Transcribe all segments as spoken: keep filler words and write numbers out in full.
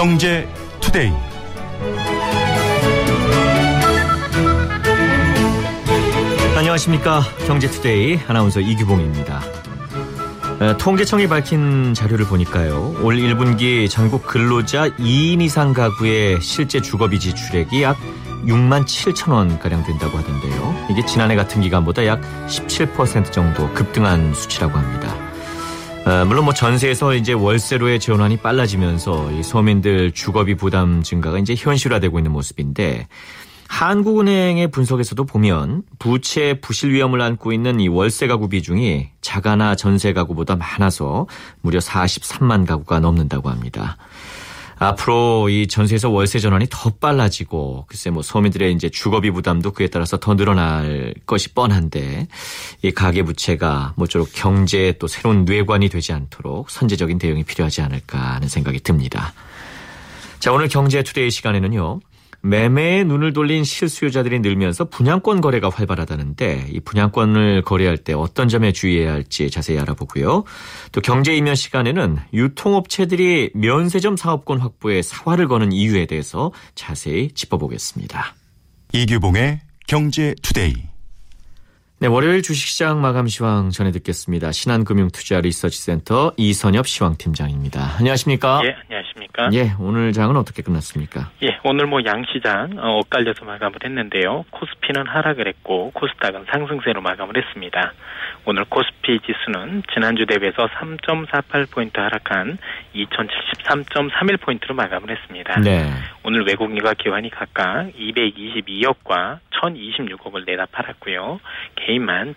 경제투데이. 안녕하십니까. 경제투데이 아나운서 이규봉입니다. 통계청이 밝힌 자료를 보니까요. 올 일 분기 전국 근로자 이 인 이상 가구의 실제 주거비 지출액이 약 육만 칠천 원가량 된다고 하던데요. 이게 지난해 같은 기간보다 약 십칠 퍼센트 정도 급등한 수치라고 합니다. 어, 물론 뭐 전세에서 이제 월세로의 전환이 빨라지면서 이 서민들 주거비 부담 증가가 이제 현실화되고 있는 모습인데, 한국은행의 분석에서도 보면 부채 부실 위험을 안고 있는 이 월세 가구 비중이 자가나 전세 가구보다 많아서 무려 사십삼만 가구가 넘는다고 합니다. 앞으로 이 전세에서 월세 전환이 더 빨라지고, 글쎄 뭐 서민들의 이제 주거비 부담도 그에 따라서 더 늘어날 것이 뻔한데, 이 가계 부채가 모쪼록 경제에 또 새로운 뇌관이 되지 않도록 선제적인 대응이 필요하지 않을까 하는 생각이 듭니다. 자, 오늘 경제투데이 시간에는요. 매매에 눈을 돌린 실수요자들이 늘면서 분양권 거래가 활발하다는데, 이 분양권을 거래할 때 어떤 점에 주의해야 할지 자세히 알아보고요. 또 경제 이면 시간에는 유통업체들이 면세점 사업권 확보에 사활을 거는 이유에 대해서 자세히 짚어보겠습니다. 이규봉의 경제투데이. 네, 월요일 주식시장 마감 시황 전해 듣겠습니다. 신한금융투자리서치센터 이선엽 시황팀장입니다. 안녕하십니까? 예, 안녕하십니까? 예, 오늘 장은 어떻게 끝났습니까? 예, 오늘 뭐 양시장 어, 엇갈려서 마감을 했는데요. 코스피는 하락을 했고 코스닥은 상승세로 마감을 했습니다. 오늘 코스피 지수는 지난주 대비해서 삼 점 사팔 포인트 하락한 이천칠십삼 점 삼일 포인트로 마감을 했습니다. 네. 오늘 외국인과 기관이 각각 이백이십이억과 천이십육억을 내다 팔았고요. 개인만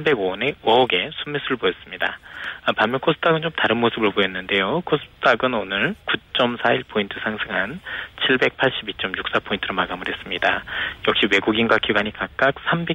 천삼백오억의 순매수를 보였습니다. 반면 코스닥은 좀 다른 모습을 보였는데요. 코스닥은 오늘 구 점 사일 포인트 상승한 칠백팔십이 점 육사 포인트로 마감을 했습니다. 역시 외국인과 기관이 각각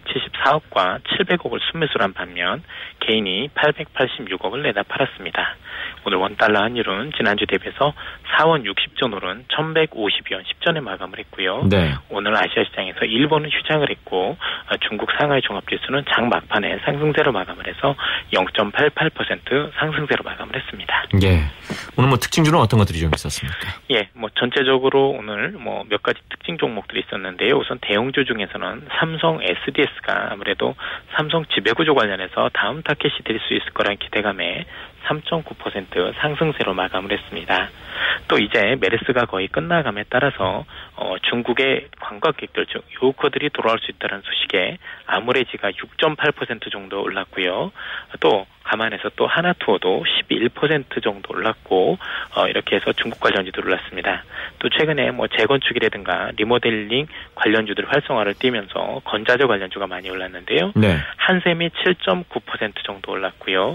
삼백칠십사억과 칠백억을 순매수를 한 반면 개인이 팔백팔십육억을 내다 팔았습니다. 오늘 원달러 환율은 지난주 대비해서 사 원 육십 전 오른 천백오십이 원 십 전에 마감을 했고요. 네. 오늘 아시아 시장에서 일본은 휴장을 했고 중국 상하이 종합지수는 장 막판에 상승세로 마감을 해서 영 점 팔팔 퍼센트 상승세로 마감을 했습니다. 예. 오늘 뭐 특징주는 어떤 것들이 좀 있었습니까? 예, 뭐 전체적으로 오늘 뭐 몇 가지 특징 종목들이 있었는데요. 우선 대형주 중에서는 삼성 에스디에스가 아무래도 삼성 지배구조 관련해서 다음 타켓이 될 수 있을 거라는 기대감에 삼 점 구 퍼센트 상승세로 마감을 했습니다. 또 이제 메르스가 거의 끝나감에 따라서 어, 중국의 관광객들 중 요커들이 돌아올 수 있다는 소식에 아무래지가 육 점 팔 퍼센트 정도 올랐고요. 또 감안해서 또 하나투어도 십일 퍼센트 정도 올랐고 어, 이렇게 해서 중국 관련주도 올랐습니다. 또 최근에 뭐 재건축이라든가 리모델링 관련주들 활성화를 띠면서 건자재 관련주가 많이 올랐는데요. 네. 한샘이 칠 점 구 퍼센트 정도 올랐고요.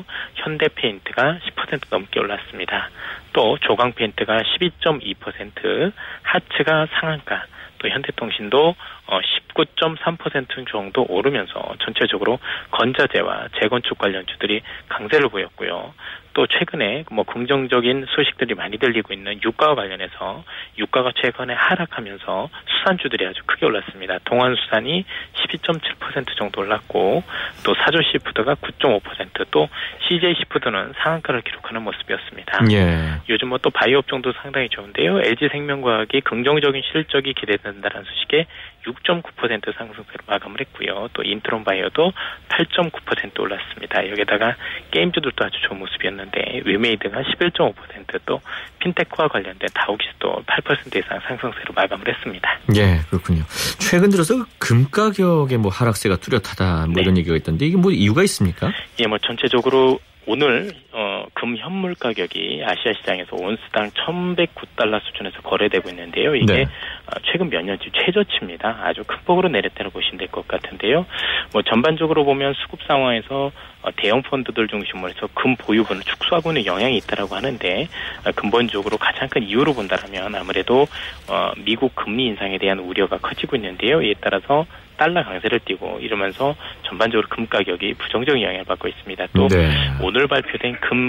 현대페인트가 십 퍼센트 넘게 올랐습니다. 또 조강페인트가 십이 점 이 퍼센트, 하츠가 상한가, 또 현대통신도 십구 점 삼 퍼센트 정도 오르면서 전체적으로 건자재와 재건축 관련주들이 강세를 보였고요. 또 최근에 뭐 긍정적인 소식들이 많이 들리고 있는 유가와 관련해서 유가가 최근에 하락하면서 수산주들이 아주 크게 올랐습니다. 동안수산이 십이 점 칠 퍼센트 정도 올랐고 또 사조시푸드가 구 점 오 퍼센트, 또 씨제이시푸드는 상한가를 기록하는 모습이었습니다. 예. 요즘 뭐 또 바이오 업종도 상당히 좋은데요. 엘지생명과학이 긍정적인 실적이 기대된다는 소식에 육 점 구 퍼센트 상승세로 마감을 했고요. 또 인트론바이오도 팔 점 구 퍼센트 올랐습니다. 여기다가 게임주들도 아주 좋은 모습이었는데 위메이드가 십일 점 오 퍼센트, 또 핀테크와 관련된 다우기스도 팔 퍼센트 이상 상승세로 마감을 했습니다. 예, 그렇군요. 최근 들어서 금 가격의 뭐 하락세가 뚜렷하다 뭐 네. 이런 얘기가 있던데, 이게 뭐 이유가 있습니까? 예, 뭐 전체적으로 오늘 어, 금 현물 가격이 아시아 시장에서 온스당 천백구 달러 수준에서 거래되고 있는데요. 이게 네. 어, 최근 몇 년째 최저치입니다. 아주 큰 폭으로 내렸다고 보시면 될 것 같은데요. 뭐 전반적으로 보면 수급 상황에서 어, 대형 펀드들 중심으로 해서 금 보유분을 축소하고 있는 영향이 있다라고 하는데, 어, 근본적으로 가장 큰 이유로 본다면 아무래도 어, 미국 금리 인상에 대한 우려가 커지고 있는데요. 이에 따라서 달러 강세를 띠고 이러면서 전반적으로 금 가격이 부정적인 영향을 받고 있습니다. 또 네. 오늘 발표된 금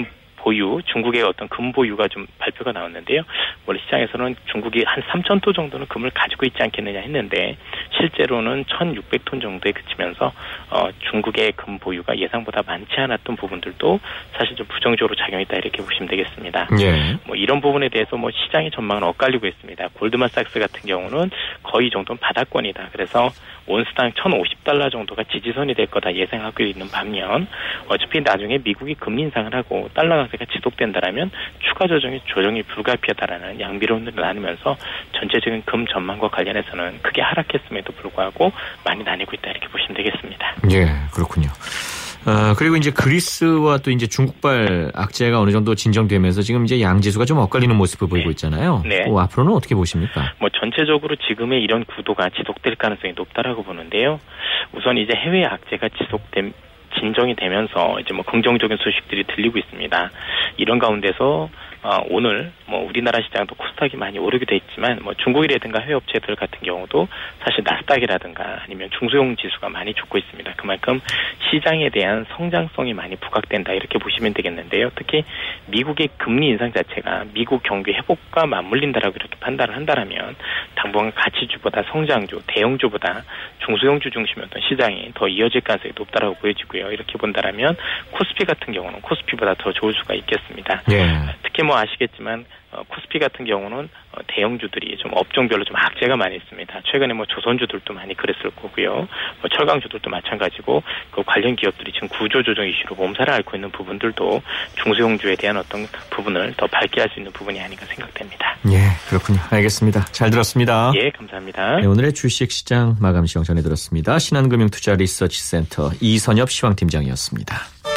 보유, 중국의 어떤 금 보유가 좀 발표가 나왔는데요. 원래 시장에서는 중국이 한 삼천 톤 정도는 금을 가지고 있지 않겠느냐 했는데 실제로는 천육백 톤 정도에 그치면서 어, 중국의 금 보유가 예상보다 많지 않았던 부분들도 사실 좀 부정적으로 작용했다 이렇게 보시면 되겠습니다. 예. 뭐 이런 부분에 대해서 뭐 시장의 전망은 엇갈리고 있습니다. 골드만삭스 같은 경우는 거의 정도는 바닥권이다. 그래서 온스당 천오십 달러 정도가 지지선이 될 거다 예상하고 있는 반면 어차피 나중에 미국이 금리 인상을 하고 달러 강세가 지속된다라면 추가 조정이 조정이 불가피하다라는 양비론을 나누면서 전체적인 금 전망과 관련해서는 크게 하락했음에도 불구하고 많이 나뉘고 있다 이렇게 보시면 되겠습니다. 예, 그렇군요. 어, 그리고 이제 그리스와 또 이제 중국발 악재가 어느 정도 진정되면서 지금 이제 양지수가 좀 엇갈리는 모습을 보이고 있잖아요. 네. 어, 앞으로는 어떻게 보십니까? 뭐 전체적으로 지금의 이런 구도가 지속될 가능성이 높다라고 보는데요. 우선 이제 해외 악재가 지속된 진정이 되면서 이제 뭐 긍정적인 소식들이 들리고 있습니다. 이런 가운데서 어, 오늘 뭐 우리나라 시장도 코스닥이 많이 오르기도 했지만 뭐 중국이라든가 해외 업체들 같은 경우도 사실 나스닥이라든가 아니면 중소형 지수가 많이 죽고 있습니다. 그만큼 시장에 대한 성장성이 많이 부각된다 이렇게 보시면 되겠는데요. 특히 미국의 금리 인상 자체가 미국 경기 회복과 맞물린다라고 이렇게 판단을 한다라면 당분간 가치주보다 성장주, 대형주보다 중소형주 중심이었던 시장이 더 이어질 가능성이 높다라고 보여지고요. 이렇게 본다라면 코스피 같은 경우는 코스피보다 더 좋을 수가 있겠습니다. 예. 특히 뭐 아시겠지만 어, 코스피 같은 경우는 어, 대형주들이 좀 업종별로 좀 악재가 많이 있습니다. 최근에 뭐 조선주들도 많이 그랬을 거고요. 뭐 철강주들도 마찬가지고 그 관련 기업들이 지금 구조조정 이슈로 몸살을 앓고 있는 부분들도 중소형주에 대한 어떤 부분을 더 밝게 할 수 있는 부분이 아닌가 생각됩니다. 예, 그렇군요. 알겠습니다. 잘 들었습니다. 예, 감사합니다. 네, 오늘의 주식시장 마감 시황 전해드렸습니다. 신한금융투자 리서치센터 이선엽 시황팀장이었습니다.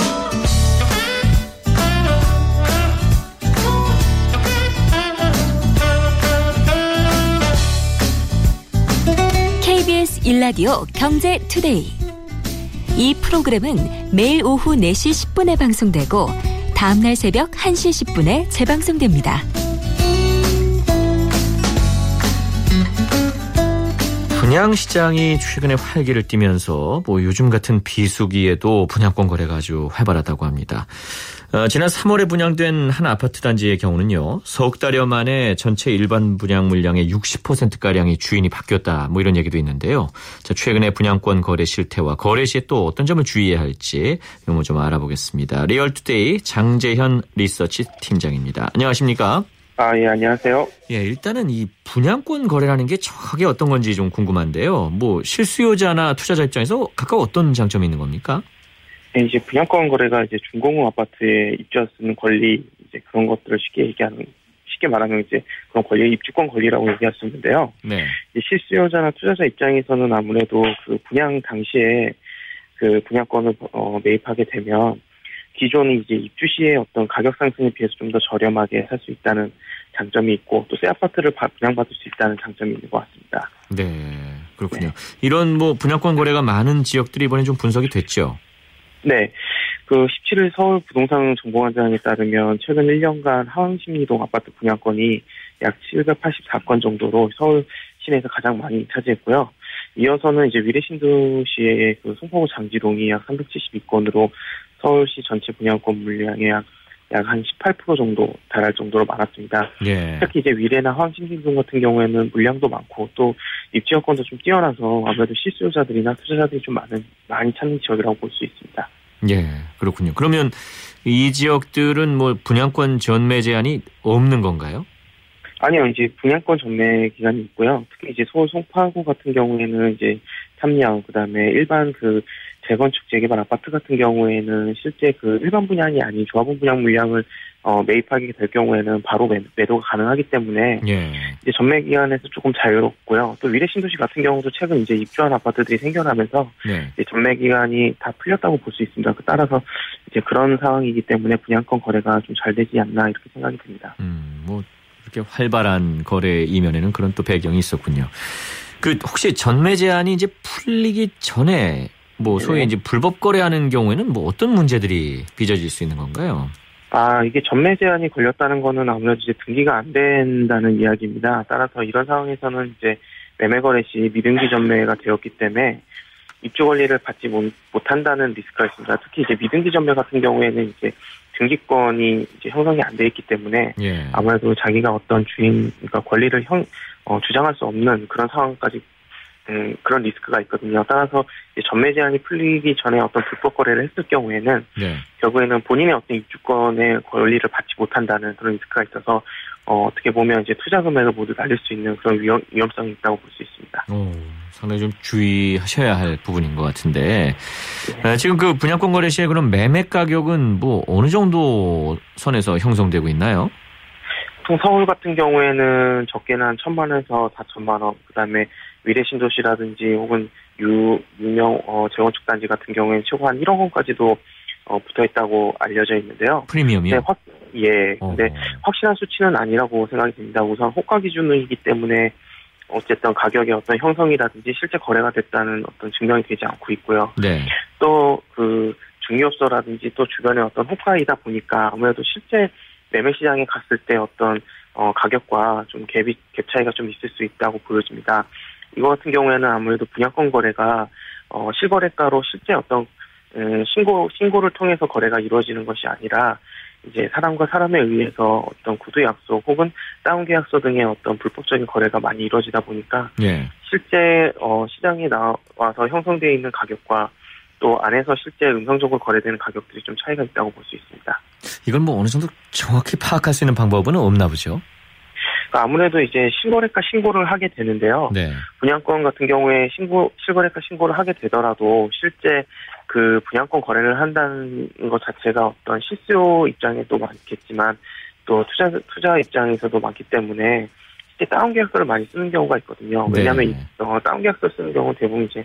케이비에스 일 라디오 경제투데이. 이 프로그램은 매일 오후 네 시 십 분에 방송되고 다음날 새벽 한 시 십 분에 재방송됩니다. 분양시장이 최근에 활기를 띠면서 뭐 요즘 같은 비수기에도 분양권 거래가 아주 활발하다고 합니다. 어, 지난 삼월에 분양된 한 아파트 단지의 경우는요. 석 달여 만에 전체 일반 분양 물량의 육십 퍼센트가량이 주인이 바뀌었다. 뭐 이런 얘기도 있는데요. 자, 최근에 분양권 거래 실태와 거래 시에 또 어떤 점을 주의해야 할지 이거 좀 알아보겠습니다. 리얼투데이 장재현 리서치 팀장입니다. 안녕하십니까? 아, 예, 안녕하세요. 예, 일단은 이 분양권 거래라는 게 정확하게 어떤 건지 좀 궁금한데요. 뭐 실수요자나 투자자 입장에서 각각 어떤 장점이 있는 겁니까? 네, 이제 분양권 거래가 이제 준공업 아파트에 입주할 수 있는 권리, 이제 그런 것들을 쉽게 얘기하는, 쉽게 말하면 이제 그런 권리, 입주권 권리라고 얘기할 수 있는데요. 네. 이제 실수요자나 투자자 입장에서는 아무래도 그 분양 당시에 그 분양권을 어, 매입하게 되면 기존 이제 입주 시에 어떤 가격 상승에 비해서 좀 더 저렴하게 살 수 있다는 장점이 있고 또 새 아파트를 분양받을 수 있다는 장점이 있는 것 같습니다. 네, 그렇군요. 네. 이런 뭐 분양권 거래가 많은 지역들이 이번에 좀 분석이 됐죠? 네. 그 십칠 일 서울 부동산 정보관장에 따르면 최근 일 년간 하왕심리동 아파트 분양권이 약 칠백팔십사 건 정도로 서울 시내에서 가장 많이 차지했고요. 이어서는 이제 위례신도시의 그 송파구 장지동이 약 삼백칠십이 건으로 서울시 전체 분양권 물량의 약 약 한 십팔 퍼센트 정도 달할 정도로 많았습니다. 예. 특히 이제 위례나 하왕신림동 같은 경우에는 물량도 많고 또 입지 여건도 좀 뛰어나서 아무래도 실수요자들이나 투자자들이 좀 많은 많이 찾는 지역이라고 볼 수 있습니다. 예, 그렇군요. 그러면 이 지역들은 뭐 분양권 전매 제한이 없는 건가요? 아니요, 이제 분양권 전매 기간이 있고요. 특히 이제 서울 송파구 같은 경우에는 이제 삼 년, 그 다음에 일반 그 재건축 재개발 아파트 같은 경우에는 실제 그 일반 분양이 아닌 조합원 분양 물량을 어, 매입하게 될 경우에는 바로 매, 매도가 가능하기 때문에 예. 이제 전매 기간에서 조금 자유롭고요. 또 위례신도시 같은 경우도 최근 이제 입주한 아파트들이 생겨나면서 네. 이제 전매 기간이 다 풀렸다고 볼 수 있습니다. 따라서 이제 그런 상황이기 때문에 분양권 거래가 좀 잘 되지 않나 이렇게 생각이 듭니다. 음, 뭐 이렇게 활발한 거래 이면에는 그런 또 배경이 있었군요. 그 혹시 전매 제한이 이제 풀리기 전에 뭐 소위 네. 이제 불법 거래하는 경우에는 뭐 어떤 문제들이 빚어질 수 있는 건가요? 아, 이게 전매 제한이 걸렸다는 거는 아무래도 이제 등기가 안 된다는 이야기입니다. 따라서 이런 상황에서는 이제 매매 거래 시 미등기 전매가 되었기 때문에 입주 권리를 받지 못, 못한다는 리스크가 있습니다. 특히 이제 미등기 전매 같은 경우에는 이제 등기권이 이제 형성이 안 돼 있기 때문에 예. 아무래도 자기가 어떤 주인, 그러니까 권리를 형, 어, 주장할 수 없는 그런 상황까지 음, 그런 리스크가 있거든요. 따라서 이제 전매 제한이 풀리기 전에 어떤 불법 거래를 했을 경우에는 네. 결국에는 본인의 어떤 입주권의 권리를 받지 못한다는 그런 리스크가 있어서 어, 어떻게 보면 이제 투자 금액을 모두 날릴 수 있는 그런 위험, 위험성이 있다고 볼 수 있습니다. 오, 상당히 좀 주의하셔야 할 부분인 것 같은데 네. 아, 지금 그 분양권 거래 시에 그럼 매매 가격은 뭐 어느 정도 선에서 형성되고 있나요? 보통 서울 같은 경우에는 적게는 한 천만 원에서 사천만 원, 그 다음에 미래 신도시라든지 혹은 유, 유명 어, 재건축 단지 같은 경우에는 최고 한 일억 원까지도 어, 붙어 있다고 알려져 있는데요. 프리미엄이요? 네, 확, 예. 근데 어허. 확실한 수치는 아니라고 생각이 듭니다. 우선 호가 기준이기 때문에 어쨌든 가격의 어떤 형성이라든지 실제 거래가 됐다는 어떤 증명이 되지 않고 있고요. 네. 또 그 중개업소라든지 또 주변에 어떤 호가이다 보니까 아무래도 실제 매매 시장에 갔을 때 어떤 어, 가격과 좀 갭이, 갭 차이가 좀 있을 수 있다고 보여집니다. 이거 같은 경우에는 아무래도 분양권 거래가 어, 실거래가로 실제 어떤 음, 신고 신고를 통해서 거래가 이루어지는 것이 아니라 이제 사람과 사람에 의해서 어떤 구두 약속 혹은 다운 계약서 등의 어떤 불법적인 거래가 많이 이루어지다 보니까 예. 실제 어, 시장에 나와서 형성되어 있는 가격과 또 안에서 실제 음성적으로 거래되는 가격들이 좀 차이가 있다고 볼 수 있습니다. 이걸 뭐 어느 정도 정확히 파악할 수 있는 방법은 없나 보죠? 그러니까 아무래도 이제 실거래가 신고를 하게 되는데요. 네. 분양권 같은 경우에 신고 실거래가 신고를 하게 되더라도 실제 그 분양권 거래를 한다는 것 자체가 어떤 실수요 입장에도 많겠지만 또 투자 투자 입장에서도 많기 때문에 실제 다운 계약서를 많이 쓰는 경우가 있거든요. 왜냐하면 네. 어, 다운 계약서 쓰는 경우 대부분 이제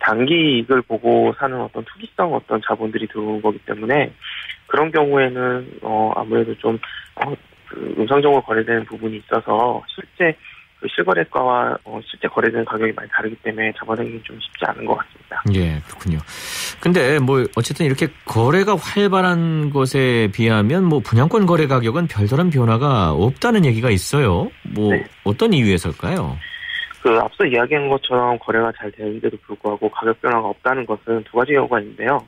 단기 이익을 보고 사는 어떤 투기성 어떤 자본들이 들어오는 거기 때문에 그런 경우에는 어, 아무래도 좀 어, 그 음성적으로 거래되는 부분이 있어서 실제 그 실거래가와 어, 실제 거래되는 가격이 많이 다르기 때문에 잡아내기 좀 쉽지 않은 것 같습니다. 예, 그렇군요. 근데 뭐 어쨌든 이렇게 거래가 활발한 것에 비하면 뭐 분양권 거래 가격은 별다른 변화가 없다는 얘기가 있어요. 뭐 네. 어떤 이유에서일까요? 그 앞서 이야기한 것처럼 거래가 잘 되는데도 불구하고 가격 변화가 없다는 것은 두 가지 이유가 있는데요.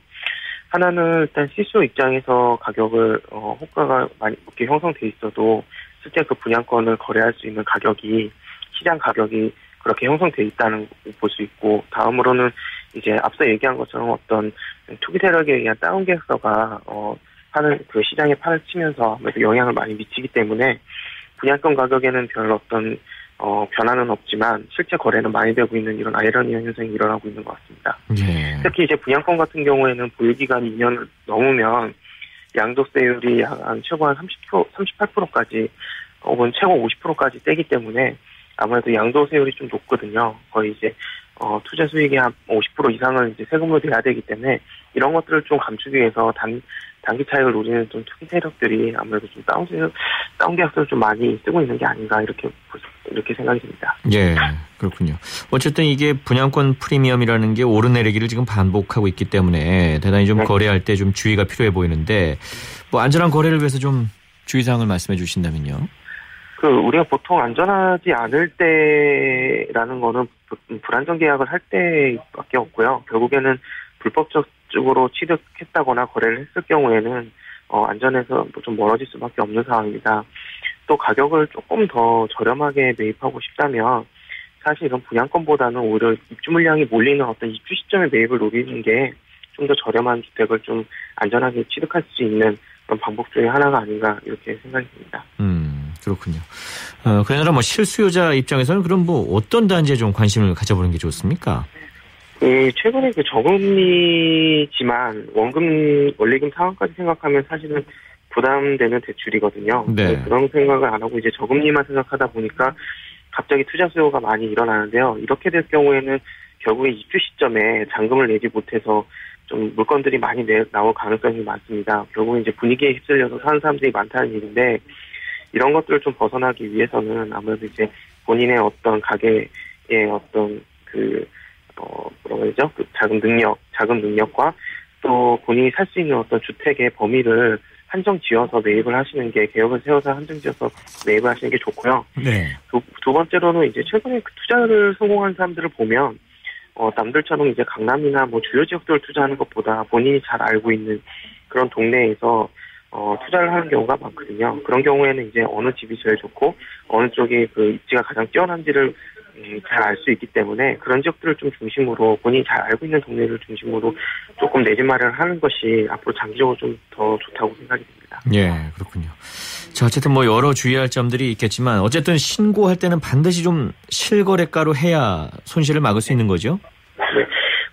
하나는 일단 실수요 입장에서 가격을 어, 호가가 많이 높게 형성돼 있어도 실제 그 분양권을 거래할 수 있는 가격이 시장 가격이 그렇게 형성돼 있다는 걸 볼 수 있고 다음으로는 이제 앞서 얘기한 것처럼 어떤 투기 세력에 의한 다운 계약서가 어, 판을 그 시장에 판을 치면서 아무래도 영향을 많이 미치기 때문에 분양권 가격에는 별 어떤 어, 변화는 없지만 실제 거래는 많이 되고 있는 이런 아이러니한 현상이 일어나고 있는 것 같습니다. 예. 특히 이제 분양권 같은 경우에는 보유기간이 이 년을 넘으면 양도세율이 한 최고 한 삼십 퍼센트, 삼십팔 퍼센트까지 혹은 최고 오십 퍼센트까지 떼기 때문에 아무래도 양도세율이 좀 높거든요. 거의 이제 어, 투자 수익의 한 오십 퍼센트 이상을 이제 세금으로 내야 되기 때문에 이런 것들을 좀 감추기 위해서 단, 단기 차익을 노리는 좀 투기 세력들이 아무래도 좀 다운, 다운 계약서를 좀 많이 쓰고 있는 게 아닌가 이렇게, 이렇게 생각이 듭니다. 예, 그렇군요. 어쨌든 이게 분양권 프리미엄이라는 게 오르내리기를 지금 반복하고 있기 때문에 대단히 좀 네. 거래할 때 좀 주의가 필요해 보이는데 뭐 안전한 거래를 위해서 좀 주의사항을 말씀해 주신다면요. 그 우리가 보통 안전하지 않을 때라는 거는 불안전 계약을 할 때밖에 없고요. 결국에는 불법적으로 취득했다거나 거래를 했을 경우에는 어, 안전에서 좀 멀어질 수밖에 없는 상황입니다. 또 가격을 조금 더 저렴하게 매입하고 싶다면 사실 이런 분양권보다는 오히려 입주 물량이 몰리는 어떤 입주 시점에 매입을 노리는 게 좀 더 저렴한 주택을 좀 안전하게 취득할 수 있는 그런 방법 중에 하나가 아닌가 이렇게 생각이 듭니다. 음, 그렇군요. 어, 그러나 뭐 실수요자 입장에서는 그럼 뭐 어떤 단지에 좀 관심을 가져보는 게 좋습니까? 그 최근에 그 저금리지만 원금 원리금 상환까지 생각하면 사실은 부담되는 대출이거든요. 네. 그런 생각을 안 하고 이제 저금리만 생각하다 보니까 갑자기 투자 수요가 많이 일어나는데요. 이렇게 될 경우에는 결국에 입주 시점에 잔금을 내지 못해서 좀 물건들이 많이 내, 나올 가능성이 많습니다. 결국에 이제 분위기에 휩쓸려서 사는 사람들이 많다는 일인데 이런 것들을 좀 벗어나기 위해서는 아무래도 이제 본인의 어떤 가게의 어떤 그 어 뭐라고 해야죠? 그 자금 능력, 자금 능력과 또 본인이 살 수 있는 어떤 주택의 범위를 한정 지어서 매입을 하시는 게 계획을 세워서 한정 지어서 매입을 하시는 게 좋고요. 네. 두, 두 번째로는 이제 최근에 그 투자를 성공한 사람들을 보면 어, 남들처럼 이제 강남이나 뭐 주요 지역들을 투자하는 것보다 본인이 잘 알고 있는 그런 동네에서 어, 투자를 하는 경우가 많거든요. 그런 경우에는 이제 어느 집이 제일 좋고 어느 쪽이 그 입지가 가장 뛰어난지를 잘 알 수 있기 때문에 그런 지역들을 좀 중심으로 본인이 잘 알고 있는 동네를 중심으로 조금 내 집 마련을 하는 것이 앞으로 장기적으로 좀 더 좋다고 생각이 듭니다. 예, 그렇군요. 자, 어쨌든 뭐 여러 주의할 점들이 있겠지만 어쨌든 신고할 때는 반드시 좀 실거래가로 해야 손실을 막을 수 있는 거죠? 네.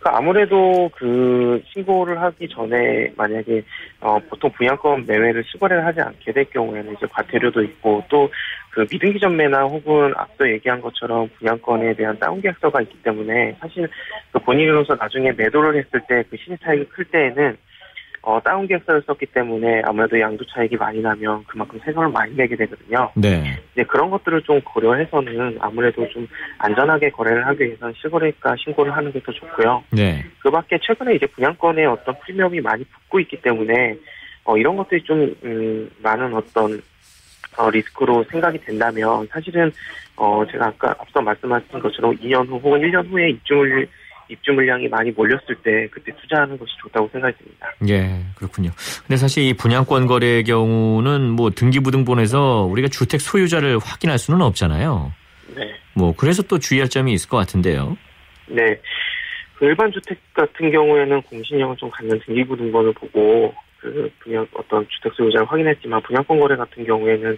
아무래도 그 신고를 하기 전에 만약에 어 보통 분양권 매매를 실거래를 하지 않게 될 경우에는 이제 과태료도 있고 또 그 미등기 전매나 혹은 앞서 얘기한 것처럼 분양권에 대한 다운 계약서가 있기 때문에 사실 그 본인으로서 나중에 매도를 했을 때 그 시세 차익이 클 때에는 어, 다운 계약서를 썼기 때문에 아무래도 양도 차익이 많이 나면 그만큼 세금을 많이 내게 되거든요. 네. 이제 그런 것들을 좀 고려해서는 아무래도 좀 안전하게 거래를 하기 위해서는 실거래가 신고를 하는 게 더 좋고요. 네. 그 밖에 최근에 이제 분양권에 어떤 프리미엄이 많이 붙고 있기 때문에 어, 이런 것들이 좀, 음, 많은 어떤 어, 리스크로 생각이 된다면 사실은 어, 제가 아까 앞서 말씀하신 것처럼 이 년 후 혹은 일 년 후에 입주물 입주 물량이 많이 몰렸을 때 그때 투자하는 것이 좋다고 생각이 듭니다. 예, 그렇군요. 근데 사실 이 분양권 거래의 경우는 뭐 등기부등본에서 우리가 주택 소유자를 확인할 수는 없잖아요. 네. 뭐 그래서 또 주의할 점이 있을 것 같은데요. 네. 그 일반 주택 같은 경우에는 공신력을 좀 갖는 등기부등본을 보고 그 분양 어떤 주택 소유자를 확인했지만 분양권 거래 같은 경우에는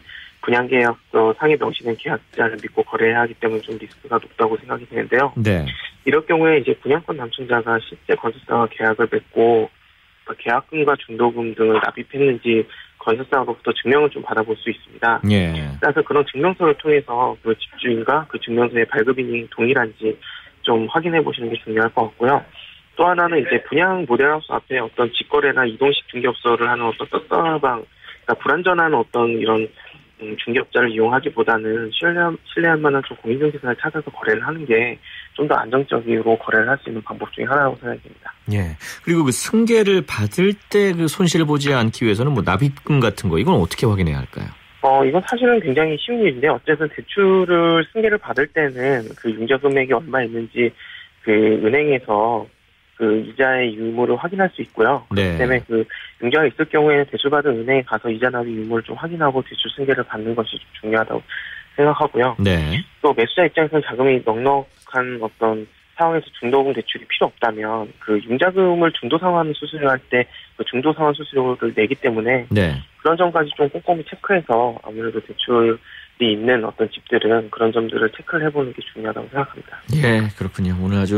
분양계약서 상에 명시된 계약자를 믿고 거래해야 하기 때문에 좀 리스크가 높다고 생각이 되는데요. 네. 이럴 경우에 이제 분양권 남청자가 실제 건설사와 계약을 맺고 계약금과 중도금 등을 납입했는지 건설사로부터 증명을 좀 받아볼 수 있습니다. 예. 그래서 그런 증명서를 통해서 그 집주인과 그 증명서의 발급인이 동일한지 좀 확인해 보시는 게 중요할 것 같고요. 또 하나는 이제 분양 모델하우스 앞에 어떤 직거래나 이동식 중개업소를 하는 어떤 떴다방, 그러니까 불안전한 어떤 이런 음, 중개업자를 이용하기보다는 신뢰, 신뢰할 만한 좀 공인중개사를 찾아서 거래를 하는 게 좀 더 안정적으로 거래를 할 수 있는 방법 중에 하나라고 생각이 됩니다. 예. 그리고 그 승계를 받을 때 그 손실을 보지 않기 위해서는 뭐 납입금 같은 거 이건 어떻게 확인해야 할까요? 어, 이건 사실은 굉장히 쉬운 일인데 어쨌든 대출을 승계를 받을 때는 그 융자 금액이 얼마 있는지 그 은행에서 그 이자의 유무를 확인할 수 있고요. 네. 그렇기 때문에 그 융자가 있을 경우에는 대출받은 은행에 가서 이자 납입 유무를 좀 확인하고 대출 승계를 받는 것이 중요하다고 생각하고요. 네. 또 매수자 입장에서는 자금이 넉넉한 어떤 상황에서 중도금 대출이 필요 없다면 그 융자금을 중도 상환 수수료 할 때 그 중도 상환 수수료를 내기 때문에 네. 그런 점까지 좀 꼼꼼히 체크해서 아무래도 대출이 있는 어떤 집들은 그런 점들을 체크를 해보는 게 중요하다고 생각합니다. 예, 그렇군요. 오늘 아주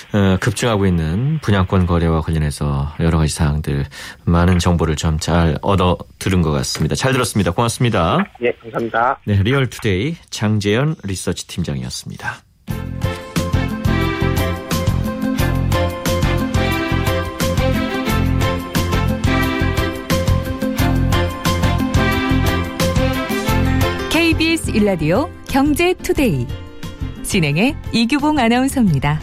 급증하고 있는 분양권 거래와 관련해서 여러 가지 사항들 많은 정보를 좀 잘 얻어 들은 것 같습니다. 잘 들었습니다. 고맙습니다. 예, 감사합니다. 네, 리얼투데이 장재현 리서치 팀장이었습니다. 케이비에스 일 라디오 경제투데이 진행의 이규봉 아나운서입니다.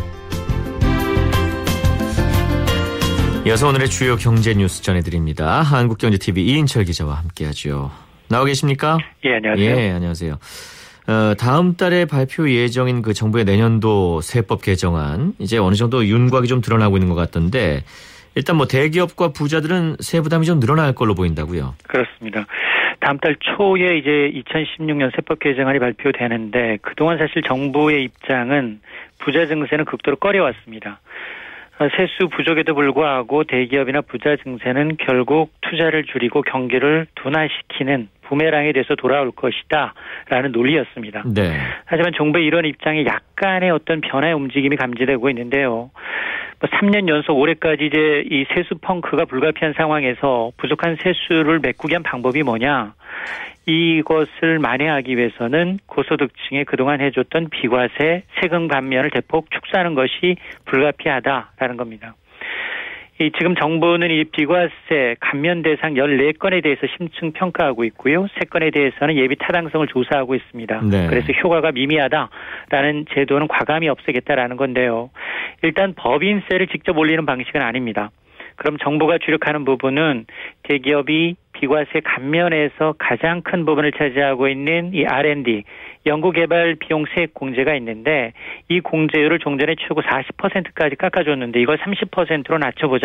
이어서 오늘의 주요 경제 뉴스 전해드립니다. 한국경제티비 이인철 기자와 함께하죠. 나와 계십니까? 예, 안녕하세요. 예, 안녕하세요. 어, 다음 달에 발표 예정인 그 정부의 내년도 세법 개정안 이제 어느 정도 윤곽이 좀 드러나고 있는 것 같던데 일단 뭐 대기업과 부자들은 세부 부담이 좀 늘어날 걸로 보인다고요? 그렇습니다. 다음 달 초에 이제 이천십육 년 세법 개정안이 발표되는데 그동안 사실 정부의 입장은 부자 증세는 극도로 꺼려왔습니다. 세수 부족에도 불구하고 대기업이나 부자 증세는 결국 투자를 줄이고 경기를 둔화시키는 부메랑에 대해서 돌아올 것이다 라는 논리였습니다. 네. 하지만 정부의 이런 입장에 약간의 어떤 변화의 움직임이 감지되고 있는데요. 뭐 삼 년 연속 올해까지 이제 이 세수 펑크가 불가피한 상황에서 부족한 세수를 메꾸기 위한 방법이 뭐냐? 이것을 만회하기 위해서는 고소득층에 그동안 해줬던 비과세 세금 감면을 대폭 축소하는 것이 불가피하다라는 겁니다. 이 지금 정부는 이 비과세 감면 대상 열네 건에 대해서 심층 평가하고 있고요. 세 건에 대해서는 예비 타당성을 조사하고 있습니다. 네. 그래서 효과가 미미하다라는 제도는 과감히 없애겠다라는 건데요. 일단 법인세를 직접 올리는 방식은 아닙니다. 그럼 정부가 주력하는 부분은 대기업이 비과세 감면에서 가장 큰 부분을 차지하고 있는 이 알 앤 디, 연구개발 비용 세액 공제가 있는데 이 공제율을 종전에 최고 사십 퍼센트까지 깎아줬는데 이걸 삼십 퍼센트로 낮춰보자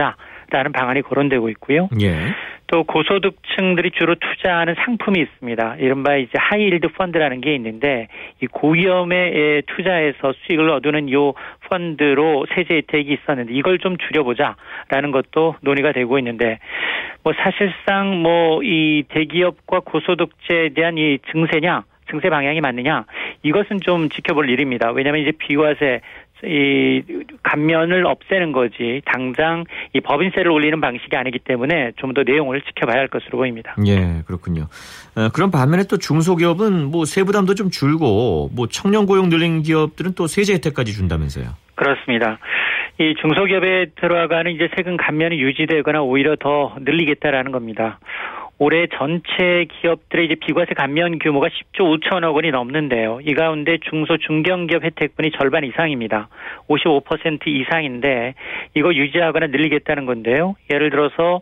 라는 방안이 거론되고 있고요. 예. 또 고소득층들이 주로 투자하는 상품이 있습니다. 이른바 이제 하이힐드 펀드라는 게 있는데 이 고위험에 투자해서 수익을 얻는 요 펀드로 세제 혜택이 있었는데 이걸 좀 줄여보자라는 것도 논의가 되고 있는데 뭐 사실상 뭐 이 대기업과 고소득자에 대한 이 증세냐 증세 방향이 맞느냐 이것은 좀 지켜볼 일입니다. 왜냐하면 이제 비과세 이 감면을 없애는 거지 당장 이 법인세를 올리는 방식이 아니기 때문에 좀 더 내용을 지켜봐야 할 것으로 보입니다. 예, 그렇군요. 어, 그럼 반면에 또 중소기업은 뭐 세부담도 좀 줄고 뭐 청년 고용 늘린 기업들은 또 세제 혜택까지 준다면서요. 그렇습니다. 이 중소기업에 들어가는 이제 세금 감면이 유지되거나 오히려 더 늘리겠다라는 겁니다. 올해 전체 기업들의 이제 비과세 감면 규모가 십조 오천억 원이 넘는데요. 이 가운데 중소 중견기업 혜택분이 절반 이상입니다. 오십오 퍼센트 이상인데 이거 유지하거나 늘리겠다는 건데요. 예를 들어서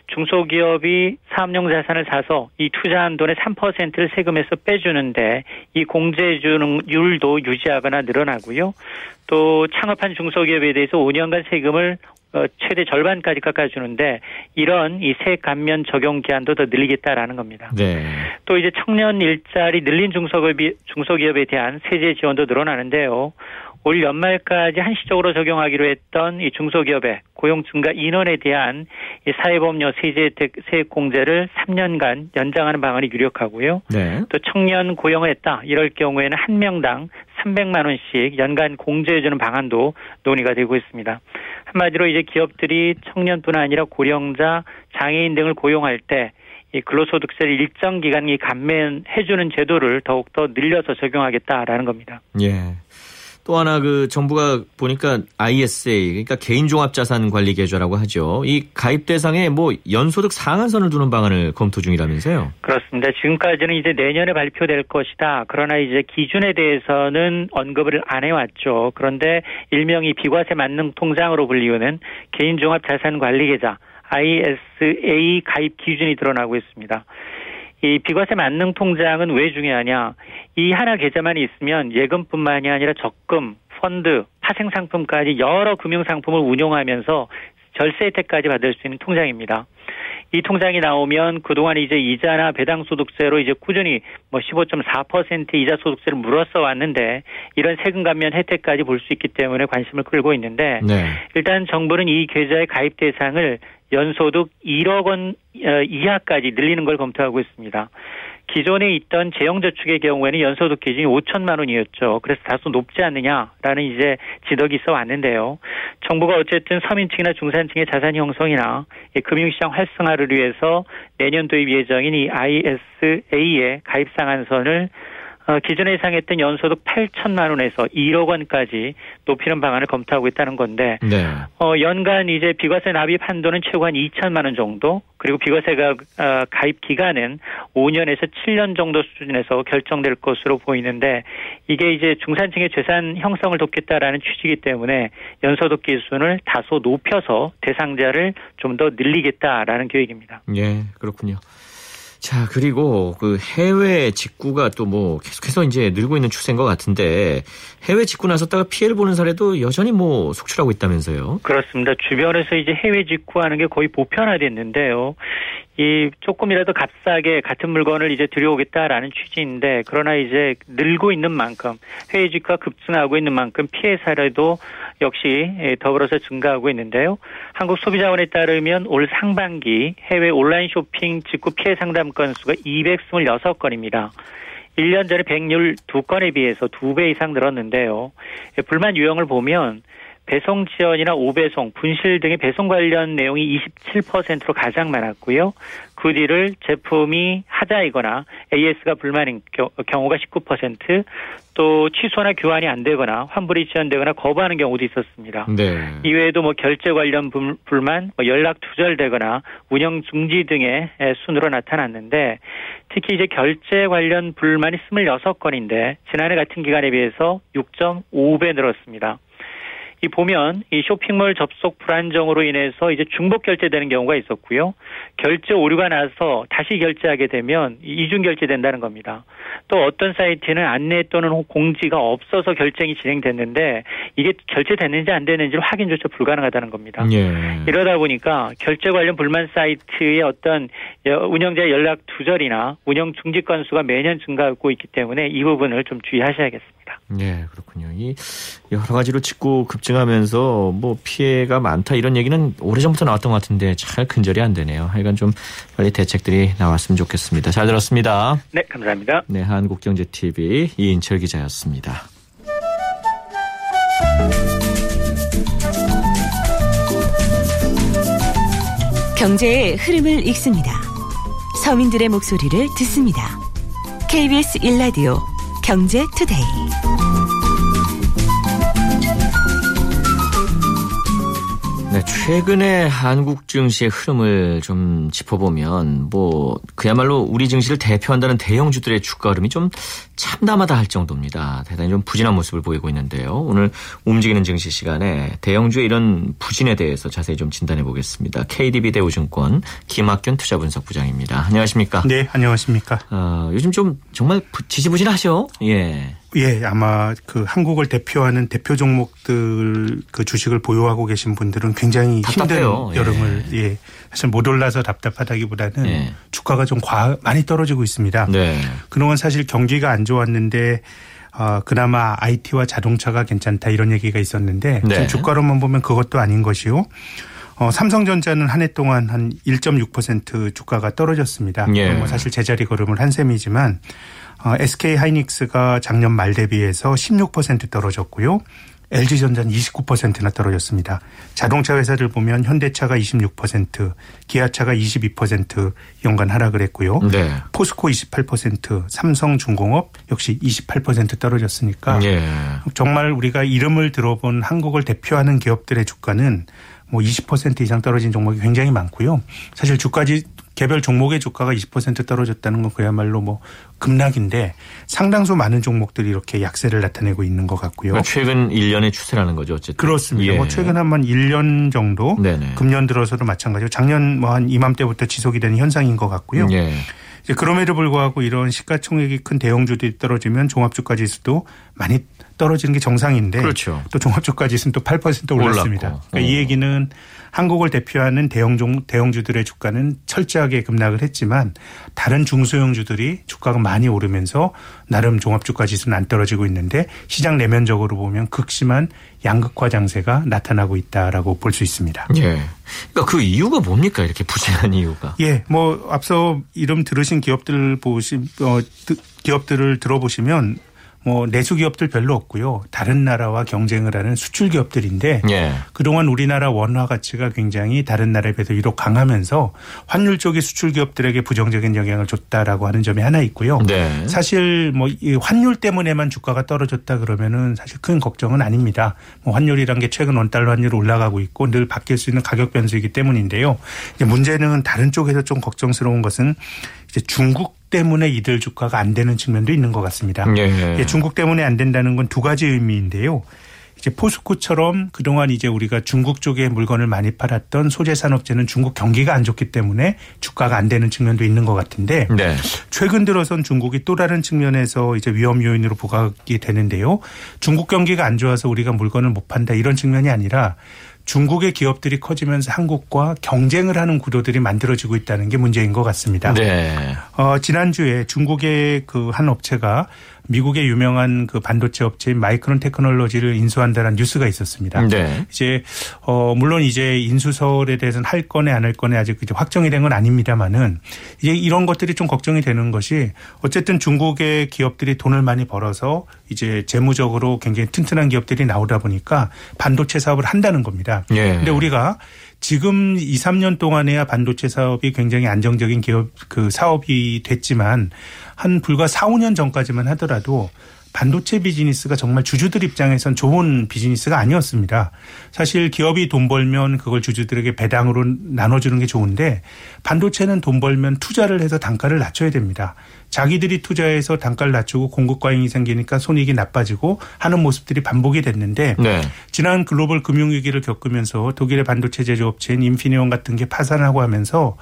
중소기업이 사업용 자산을 사서 이 투자한 돈의 삼 퍼센트를 세금에서 빼주는데 이 공제율도 유지하거나 늘어나고요. 또 창업한 중소기업에 대해서 오 년간 세금을 어, 최대 절반까지 깎아주는데 이런 이 세액 감면 적용 기한도 더 늘리겠다라는 겁니다. 네. 또 이제 청년 일자리 늘린 중소기업이, 중소기업에 대한 세제 지원도 늘어나는데요. 올 연말까지 한시적으로 적용하기로 했던 이 중소기업의 고용 증가 인원에 대한 이 사회보험료 세제 혜택 세액 공제를 삼 년간 연장하는 방안이 유력하고요. 네. 또 청년 고용을 했다 이럴 경우에는 한 명당 삼백만 원씩 연간 공제해주는 방안도 논의가 되고 있습니다. 한마디로 이제 기업들이 청년뿐 아니라 고령자, 장애인 등을 고용할 때 이 근로소득세를 일정 기간 이 감면해주는 제도를 더욱더 늘려서 적용하겠다라는 겁니다. 예. 또 하나 그 정부가 보니까 아이에스에이 그러니까 개인종합자산관리계좌라고 하죠. 이 가입 대상에 뭐 연소득 상한선을 두는 방안을 검토 중이라면서요. 그렇습니다. 지금까지는 이제 내년에 발표될 것이다. 그러나 이제 기준에 대해서는 언급을 안 해왔죠. 그런데 일명이 비과세 만능 통장으로 불리우는 개인종합자산관리계좌 아이에스에이 가입 기준이 드러나고 있습니다. 이 비과세 만능 통장은 왜 중요하냐? 이 하나 계좌만 있으면 예금뿐만이 아니라 적금, 펀드, 파생상품까지 여러 금융상품을 운용하면서 절세 혜택까지 받을 수 있는 통장입니다. 이 통장이 나오면 그동안 이제 이자나 배당소득세로 이제 꾸준히 뭐 십오 점 사 퍼센트 이자 소득세를 물어서 왔는데 이런 세금 감면 혜택까지 볼 수 있기 때문에 관심을 끌고 있는데 네. 일단 정부는 이 계좌의 가입 대상을 연소득 일억 원 이하까지 늘리는 걸 검토하고 있습니다. 기존에 있던 재형저축의 경우에는 연소득 기준이 오천만 원이었죠. 그래서 다소 높지 않느냐라는 이제 지적이 있어 왔는데요. 정부가 어쨌든 서민층이나 중산층의 자산 형성이나 금융시장 활성화를 위해서 내년 도입 예정인 이 아이에스에이의 가입 상한선을 어, 기존에 예상했던 연소득 팔천만 원에서 일억 원까지 높이는 방안을 검토하고 있다는 건데, 네. 어, 연간 이제 비과세 납입 한도는 최고 한 이천만 원 정도, 그리고 비과세가 어, 가입 기간은 오 년에서 칠 년 정도 수준에서 결정될 것으로 보이는데, 이게 이제 중산층의 재산 형성을 돕겠다라는 취지이기 때문에 연소득 기준을 다소 높여서 대상자를 좀 더 늘리겠다라는 계획입니다. 예, 그렇군요. 자, 그리고 그 해외 직구가 또 뭐 계속해서 이제 늘고 있는 추세인 것 같은데 해외 직구 나섰다가 피해를 보는 사례도 여전히 뭐 속출하고 있다면서요? 그렇습니다. 주변에서 이제 해외 직구하는 게 거의 보편화됐는데요. 이 조금이라도 값싸게 같은 물건을 이제 들여오겠다라는 취지인데 그러나 이제 늘고 있는 만큼 해외 직구가 급증하고 있는 만큼 피해 사례도 역시 더불어서 증가하고 있는데요. 한국소비자원에 따르면 올 상반기 해외 온라인 쇼핑 직구 피해 상담 건수가 이백이십육 건입니다. 일 년 전에 백십이 건에 비해서 두 배 이상 늘었는데요. 불만 유형을 보면 배송 지연이나 오배송, 분실 등의 배송 관련 내용이 이십칠 퍼센트로 가장 많았고요. 그 뒤를 제품이 하자이거나 에이에스가 불만인 경우가 십구 퍼센트, 또 취소나 교환이 안 되거나 환불이 지연되거나 거부하는 경우도 있었습니다. 네. 이외에도 뭐 결제 관련 불만, 뭐 연락 두절되거나 운영 중지 등의 순으로 나타났는데 특히 이제 결제 관련 불만이 이십육 건인데 지난해 같은 기간에 비해서 육 점 오 배 늘었습니다. 이 보면 이 쇼핑몰 접속 불안정으로 인해서 이제 중복 결제되는 경우가 있었고요. 결제 오류가 나서 다시 결제하게 되면 이중 결제된다는 겁니다. 또 어떤 사이트는 안내 또는 공지가 없어서 결제가 진행됐는데 이게 결제됐는지 안 됐는지를 확인조차 불가능하다는 겁니다. 예. 이러다 보니까 결제 관련 불만 사이트의 어떤 운영자의 연락 두절이나 운영 중지 건수가 매년 증가하고 있기 때문에 이 부분을 좀 주의하셔야겠습니다. 예, 그렇군요. 이 여러 가지로 직구 급증하면서 뭐 피해가 많다 이런 얘기는 오래전부터 나왔던 것 같은데 잘 근절이 안 되네요. 하여간 좀 빨리 대책들이 나왔으면 좋겠습니다. 잘 들었습니다. 네, 감사합니다. 네, 한국경제티비 이인철 기자였습니다. 경제의 흐름을 읽습니다. 서민들의 목소리를 듣습니다. 케이비에스 일 라디오 경제투데이. 네, 최근에 한국 증시의 흐름을 좀 짚어보면 뭐 그야말로 우리 증시를 대표한다는 대형주들의 주가 흐름이 좀 참담하다 할 정도입니다. 대단히 좀 부진한 모습을 보이고 있는데요. 오늘 움직이는 증시 시간에 대형주의 이런 부진에 대해서 자세히 좀 진단해 보겠습니다. 케이디비 대우증권 김학균 투자분석부장입니다. 안녕하십니까? 네, 안녕하십니까? 어, 요즘 좀 정말 지지부진하죠? 예. 예, 아마 그 한국을 대표하는 대표 종목들 그 주식을 보유하고 계신 분들은 굉장히 답답해요. 힘든 여름을 예. 예. 사실 못 올라서 답답하다기보다는 예. 주가가 좀 과, 많이 떨어지고 있습니다. 네. 그동안 사실 경기가 안 좋았는데 어, 그나마 아이티와 자동차가 괜찮다 이런 얘기가 있었는데 네. 지금 주가로만 보면 그것도 아닌 것이요. 어, 삼성전자는 한 해 동안 한 일 점 육 퍼센트 주가가 떨어졌습니다. 예. 뭐 사실 제자리 걸음을 한 셈이지만 어, 에스케이하이닉스가 작년 말 대비해서 십육 퍼센트 떨어졌고요. 엘지전자는 이십구 퍼센트나 떨어졌습니다. 자동차 회사를 보면 현대차가 이십육 퍼센트, 기아차가 이십이 퍼센트 연간 하락을 했고요. 네. 포스코 이십팔 퍼센트, 삼성중공업 역시 이십팔 퍼센트 떨어졌으니까 예. 정말 우리가 이름을 들어본 한국을 대표하는 기업들의 주가는 뭐 이십 퍼센트 이상 떨어진 종목이 굉장히 많고요. 사실 주가지 개별 종목의 주가가 이십 퍼센트 떨어졌다는 건 그야말로 뭐 급락인데 상당수 많은 종목들이 이렇게 약세를 나타내고 있는 것 같고요. 그러니까 최근 일 년의 추세라는 거죠, 어쨌든. 그렇습니다. 예. 뭐 최근 한 번 일 년 정도 네네. 금년 들어서도 마찬가지로 작년 뭐 한 이맘때부터 지속이 되는 현상인 것 같고요. 예. 이제 그럼에도 불구하고 이런 시가총액이 큰 대형주들이 떨어지면 종합주가 지수도 많이 떨어지는 게 정상인데 그렇죠. 또 종합주가 지수는 또 팔 퍼센트 올랐습니다. 그러니까 이 얘기는 한국을 대표하는 대형종, 대형주들의 주가는 철저하게 급락을 했지만 다른 중소형주들이 주가가 많이 오르면서 나름 종합주가 지수는 안 떨어지고 있는데 시장 내면적으로 보면 극심한 양극화 장세가 나타나고 있다라고 볼 수 있습니다. 예. 그러니까 그 이유가 뭡니까? 이렇게 부진한 이유가. 예. 뭐 앞서 이름 들으신 기업들 보시, 어, 기업들을 들어보시면 뭐 내수 기업들 별로 없고요. 다른 나라와 경쟁을 하는 수출 기업들인데 예. 그동안 우리나라 원화 가치가 굉장히 다른 나라에 비해서 유독 강하면서 환율 쪽의 수출 기업들에게 부정적인 영향을 줬다라고 하는 점이 하나 있고요. 네. 사실 뭐 이 환율 때문에만 주가가 떨어졌다 그러면은 사실 큰 걱정은 아닙니다. 뭐 환율이란 게 최근 원달러 환율이 올라가고 있고 늘 바뀔 수 있는 가격 변수이기 때문인데요. 이제 문제는 다른 쪽에서 좀 걱정스러운 것은 이제 중국 때문에 이들 주가가 안 되는 측면도 있는 것 같습니다. 예. 중국 때문에 안 된다는 건 두 가지 의미인데요. 이제 포스코처럼 그동안 이제 우리가 중국 쪽에 물건을 많이 팔았던 소재 산업재는 중국 경기가 안 좋기 때문에 주가가 안 되는 측면도 있는 것 같은데 네. 최근 들어선 중국이 또 다른 측면에서 이제 위험 요인으로 부각이 되는데요. 중국 경기가 안 좋아서 우리가 물건을 못 판다 이런 측면이 아니라 중국의 기업들이 커지면서 한국과 경쟁을 하는 구도들이 만들어지고 있다는 게 문제인 것 같습니다. 네. 어, 지난주에 중국의 그 한 업체가 미국의 유명한 그 반도체 업체인 마이크론 테크놀로지를 인수한다는 뉴스가 있었습니다. 네. 이제 어 물론 이제 인수설에 대해서는 할 거네 안 할 거네 아직 이제 확정이 된 건 아닙니다만은 이제 이런 것들이 좀 걱정이 되는 것이 어쨌든 중국의 기업들이 돈을 많이 벌어서 이제 재무적으로 굉장히 튼튼한 기업들이 나오다 보니까 반도체 사업을 한다는 겁니다. 예. 근데 우리가 지금 이, 삼 년 동안에야 반도체 사업이 굉장히 안정적인 기업 그 사업이 됐지만 한 불과 사, 오 년 전까지만 하더라도 반도체 비즈니스가 정말 주주들 입장에선 좋은 비즈니스가 아니었습니다. 사실 기업이 돈 벌면 그걸 주주들에게 배당으로 나눠주는 게 좋은데 반도체는 돈 벌면 투자를 해서 단가를 낮춰야 됩니다. 자기들이 투자해서 단가를 낮추고 공급 과잉이 생기니까 손익이 나빠지고 하는 모습들이 반복이 됐는데 네. 지난 글로벌 금융위기를 겪으면서 독일의 반도체 제조업체인 인피니온 같은 게 파산하고 하면서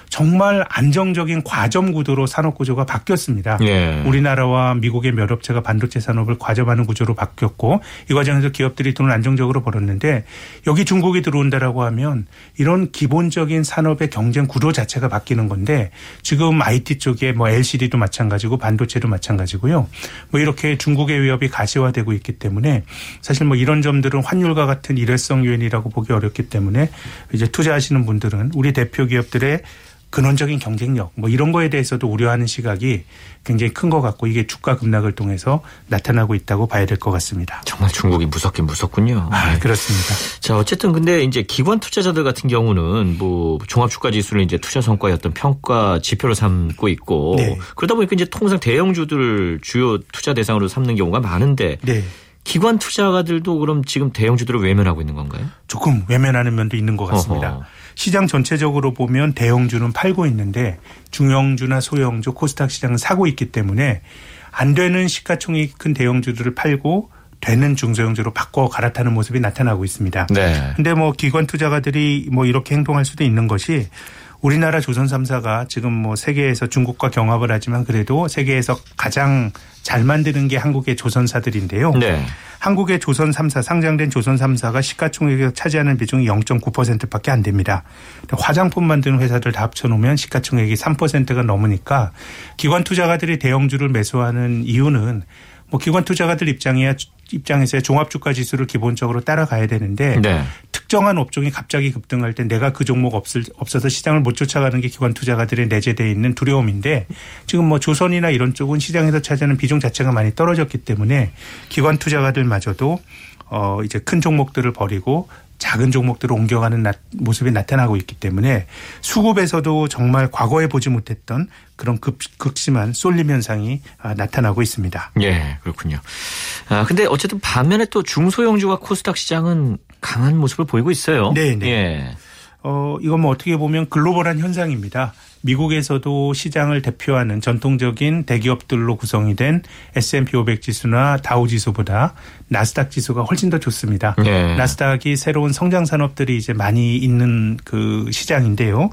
정말 안정적인 과점 구도로 산업 구조가 바뀌었습니다. 예. 우리나라와 미국의 몇 업체가 반도체 산업을 과점하는 구조로 바뀌었고 이 과정에서 기업들이 돈을 안정적으로 벌었는데 여기 중국이 들어온다라고 하면 이런 기본적인 산업의 경쟁 구도 자체가 바뀌는 건데 지금 아이티 쪽에 뭐 엘시디도 마찬가지고 반도체도 마찬가지고요. 뭐 이렇게 중국의 위협이 가시화되고 있기 때문에 사실 뭐 이런 점들은 환율과 같은 일회성 요인이라고 보기 어렵기 때문에 이제 투자하시는 분들은 우리 대표 기업들의 근원적인 경쟁력 뭐 이런 거에 대해서도 우려하는 시각이 굉장히 큰 것 같고 이게 주가 급락을 통해서 나타나고 있다고 봐야 될 것 같습니다. 정말 중국이 무섭긴 무섭군요. 아, 그렇습니다. 자, 어쨌든 근데 이제 기관 투자자들 같은 경우는 뭐 종합주가 지수를 이제 투자 성과의 어떤 평가 지표로 삼고 있고 네. 그러다 보니까 이제 통상 대형주들을 주요 투자 대상으로 삼는 경우가 많은데 네. 기관 투자가들도 그럼 지금 대형주들을 외면하고 있는 건가요? 조금 외면하는 면도 있는 것 같습니다. 어허. 시장 전체적으로 보면 대형주는 팔고 있는데 중형주나 소형주 코스닥 시장은 사고 있기 때문에 안 되는 시가총액이 큰 대형주들을 팔고 되는 중소형주로 바꿔 갈아타는 모습이 나타나고 있습니다. 네. 근데 뭐 기관 투자가들이 뭐 이렇게 행동할 수도 있는 것이 우리나라 조선 삼 사가 지금 뭐 세계에서 중국과 경합을 하지만 그래도 세계에서 가장 잘 만드는 게 한국의 조선사들인데요. 네. 한국의 조선 삼 사 상장된 조선 삼 사가 시가총액에서 차지하는 비중이 영 점 구 퍼센트밖에 안 됩니다. 화장품 만드는 회사들 다 합쳐놓으면 시가총액이 삼 퍼센트가 넘으니까 기관 투자가들이 대형주를 매수하는 이유는 뭐 기관 투자가들 입장이야 입장에서의 종합주가 지수를 기본적으로 따라가야 되는데 네. 특정한 업종이 갑자기 급등할 때 내가 그 종목 없을, 없어서 시장을 못 쫓아가는 게 기관 투자가들의 내재되어 있는 두려움인데 지금 뭐 조선이나 이런 쪽은 시장에서 차지하는 비중 자체가 많이 떨어졌기 때문에 기관 투자가들마저도 어 이제 큰 종목들을 버리고 작은 종목들을 옮겨가는 나, 모습이 나타나고 있기 때문에 수급에서도 정말 과거에 보지 못했던 그런 급, 극심한 쏠림 현상이 아, 나타나고 있습니다. 예, 그렇군요. 아, 근데 어쨌든 반면에 또 중소형주와 코스닥 시장은 강한 모습을 보이고 있어요. 네, 네. 예. 어, 이건 뭐 어떻게 보면 글로벌한 현상입니다. 미국에서도 시장을 대표하는 전통적인 대기업들로 구성이 된 에스 앤 피 오백 지수나 다우 지수보다 나스닥 지수가 훨씬 더 좋습니다. 네. 나스닥이 새로운 성장 산업들이 이제 많이 있는 그 시장인데요.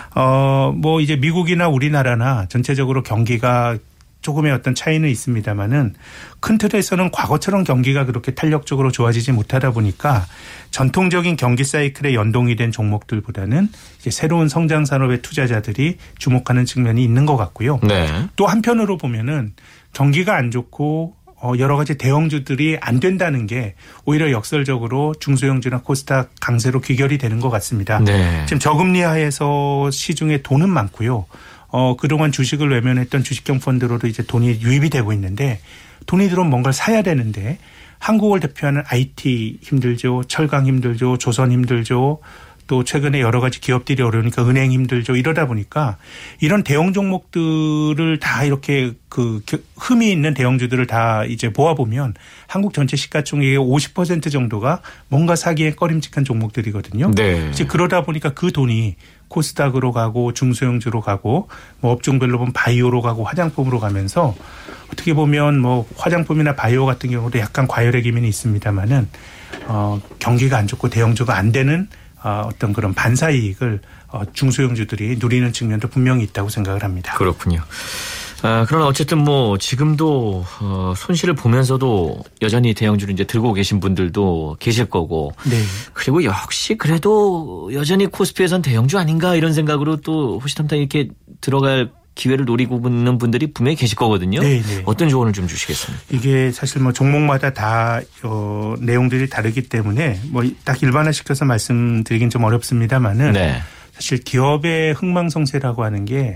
어, 뭐 이제 미국이나 우리나라나 전체적으로 경기가 조금의 어떤 차이는 있습니다만은 큰 틀에서는 과거처럼 경기가 그렇게 탄력적으로 좋아지지 못하다 보니까 전통적인 경기 사이클에 연동이 된 종목들보다는 이제 새로운 성장 산업의 투자자들이 주목하는 측면이 있는 것 같고요. 네. 또 한편으로 보면은 경기가 안 좋고 여러 가지 대형주들이 안 된다는 게 오히려 역설적으로 중소형주나 코스닥 강세로 귀결이 되는 것 같습니다. 네. 지금 저금리 하에서 시중에 돈은 많고요. 어, 그동안 주식을 외면했던 주식형 펀드로도 이제 돈이 유입이 되고 있는데 돈이 들어오면 뭔가를 사야 되는데 한국을 대표하는 아이티 힘들죠. 철강 힘들죠. 조선 힘들죠. 또 최근에 여러 가지 기업들이 어려우니까 은행 힘들죠. 이러다 보니까 이런 대형 종목들을 다 이렇게 그 흠이 있는 대형주들을 다 이제 모아보면 한국 전체 시가총액의 오십 퍼센트 정도가 뭔가 사기에 꺼림칙한 종목들이거든요. 네. 이제 그러다 보니까 그 돈이 코스닥으로 가고 중소형주로 가고 뭐 업종별로 보면 바이오로 가고 화장품으로 가면서 어떻게 보면 뭐 화장품이나 바이오 같은 경우도 약간 과열의 기미는 있습니다만은 어, 경기가 안 좋고 대형주가 안 되는 어, 어떤 그런 반사 이익을 어, 중소형주들이 누리는 측면도 분명히 있다고 생각을 합니다. 그렇군요. 아, 그러나 어쨌든 뭐 지금도 어, 손실을 보면서도 여전히 대형주를 이제 들고 계신 분들도 계실 거고. 네. 그리고 역시 그래도 여전히 코스피에선 대형주 아닌가 이런 생각으로 또 호시탐탐 이렇게 들어갈 기회를 노리고 있는 분들이 분명히 계실 거거든요. 네, 네. 어떤 조언을 좀 주시겠습니까? 이게 사실 뭐 종목마다 다 어, 내용들이 다르기 때문에 뭐 딱 일반화시켜서 말씀드리긴 좀 어렵습니다만은 네. 사실 기업의 흥망성쇠라고 하는 게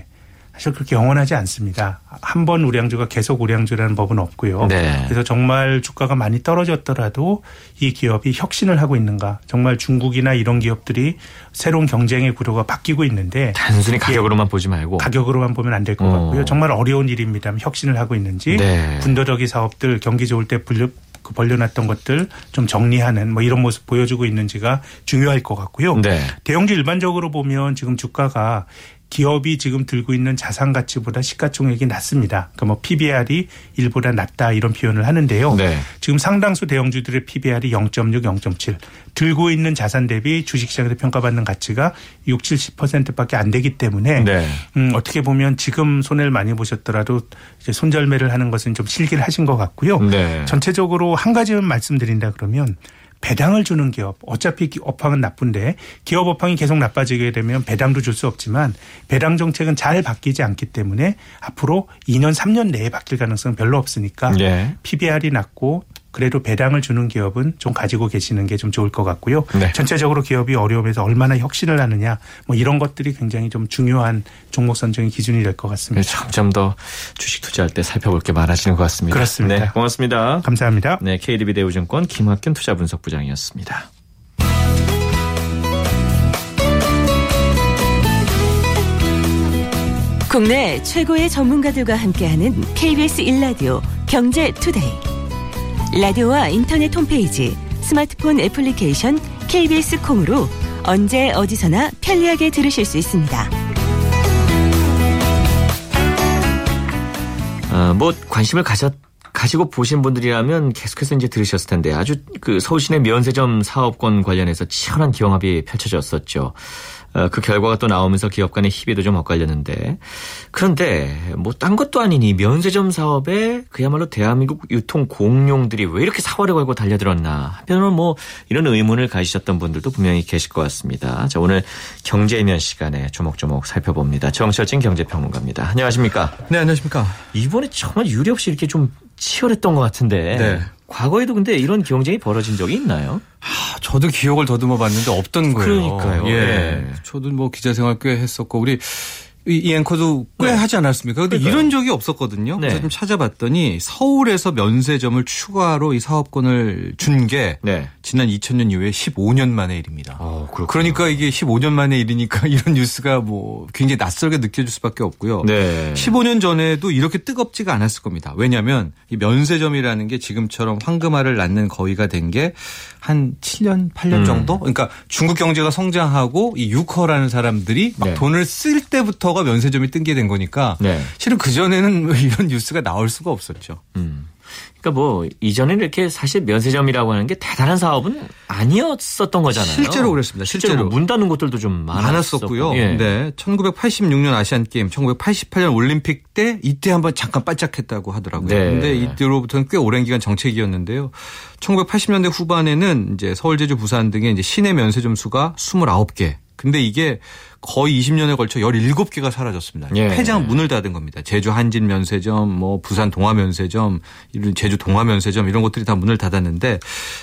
사실 그렇게 영원하지 않습니다. 한 번 우량주가 계속 우량주라는 법은 없고요. 네. 그래서 정말 주가가 많이 떨어졌더라도 이 기업이 혁신을 하고 있는가. 정말 중국이나 이런 기업들이 새로운 경쟁의 구도가 바뀌고 있는데. 단순히 가격으로만 보지 말고. 가격으로만 보면 안 될 것 같고요. 정말 어려운 일입니다. 혁신을 하고 있는지. 네. 군더더기 사업들 경기 좋을 때 불려 그 벌려놨던 것들 좀 정리하는 뭐 이런 모습 보여주고 있는지가 중요할 것 같고요. 네. 대형주 일반적으로 보면 지금 주가가 기업이 지금 들고 있는 자산 가치보다 시가총액이 낮습니다. 그러니까 뭐 피비알이 일보다 낮다 이런 표현을 하는데요. 네. 지금 상당수 대형주들의 피비알이 영 점 육, 영 점 칠. 들고 있는 자산 대비 주식시장에서 평가받는 가치가 육십, 칠십 퍼센트밖에 안 되기 때문에 네. 음, 어떻게 보면 지금 손해를 많이 보셨더라도 이제 손절매를 하는 것은 좀 실기를 하신 것 같고요. 네. 전체적으로 한 가지만 말씀드린다 그러면 배당을 주는 기업. 어차피 업황은 나쁜데 기업 업황이 계속 나빠지게 되면 배당도 줄 수 없지만 배당 정책은 잘 바뀌지 않기 때문에 앞으로 이 년, 삼 년 내에 바뀔 가능성은 별로 없으니까 네. 피비알이 낮고 그래도 배당을 주는 기업은 좀 가지고 계시는 게 좀 좋을 것 같고요. 네. 전체적으로 기업이 어려움에서 얼마나 혁신을 하느냐 뭐 이런 것들이 굉장히 좀 중요한 종목 선정의 기준이 될 것 같습니다. 네, 점점 더 주식 투자할 때 살펴볼 게 많아지는 것 같습니다. 그렇습니다. 네, 고맙습니다. 감사합니다. 네, 케이디비 대우증권 김학균 투자분석부장이었습니다. 국내 최고의 전문가들과 함께하는 케이비에스 일 라디오 경제투데이. 라디오와 인터넷 홈페이지, 스마트폰 애플리케이션 케이비에스 콩으로 언제 어디서나 편리하게 들으실 수 있습니다. 어, 뭐 관심을 가졌 가지고 보신 분들이라면 계속해서 이제 들으셨을 텐데 아주 그 서울시내 면세점 사업권 관련해서 치열한 기형합이 펼쳐졌었죠. 어, 그 결과가 또 나오면서 기업 간의 희비도 좀 엇갈렸는데 그런데 뭐 딴 것도 아닌 이 면세점 사업에 그야말로 대한민국 유통 공룡들이 왜 이렇게 사활을 걸고 달려들었나 한편으로는 뭐 이런 의문을 가지셨던 분들도 분명히 계실 것 같습니다. 자, 오늘 경제이면 시간에 조목조목 살펴봅니다. 정철진 경제평론가입니다. 안녕하십니까? 네, 안녕하십니까? 이번에 정말 유례 없이 이렇게 좀 치열했던 것 같은데 네. 과거에도 근데 이런 경쟁이 벌어진 적이 있나요? 하, 저도 기억을 더듬어 봤는데 없던 거예요. 그러니까요. 예. 네. 저도 뭐 기자 생활 꽤 했었고 우리 이, 이 앵커도 꽤 네. 하지 않았습니까? 근데 그러니까요. 이런 적이 없었거든요. 그래서 네. 좀 찾아봤더니 서울에서 면세점을 추가로 이 사업권을 준 게 네. 지난 이천 년 이후에 십오 년 만의 일입니다. 어, 그러니까 이게 십오 년 만의 일이니까 이런 뉴스가 뭐 굉장히 낯설게 느껴질 수밖에 없고요. 네. 십오 년 전에도 이렇게 뜨겁지가 않았을 겁니다. 왜냐하면 이 면세점이라는 게 지금처럼 황금알을 낳는 거위가 된 게 한 칠 년, 팔 년 음. 정도? 그러니까 중국 경제가 성장하고 이 유커라는 사람들이 막 네. 돈을 쓸 때부터가 면세점이 뜬 게 된 거니까 네. 실은 그전에는 이런 뉴스가 나올 수가 없었죠. 음. 그러니까 뭐 이전에는 이렇게 사실 면세점이라고 하는 게 대단한 사업은 아니었었던 거잖아요. 실제로 그랬습니다. 실제로, 실제로 문 닫는 곳들도 좀 많았었고요. 예. 네, 천구백팔십육 년 아시안 게임, 천구백팔십팔 년 올림픽 때 이때 한번 잠깐 반짝했다고 하더라고요. 그런데 네. 이때로부터는 꽤 오랜 기간 정책이었는데요. 천구백팔십 년대 후반에는 이제 서울, 제주, 부산 등의 이제 시내 면세점 수가 스물아홉 개. 근데 이게 거의 이십 년에 걸쳐 열일곱 개가 사라졌습니다. 예. 폐장 문을 닫은 겁니다. 제주 한진 면세점, 뭐 부산 동화 면세점, 이런 제주 동화 면세점 이런 것들이 다 문을 닫았는데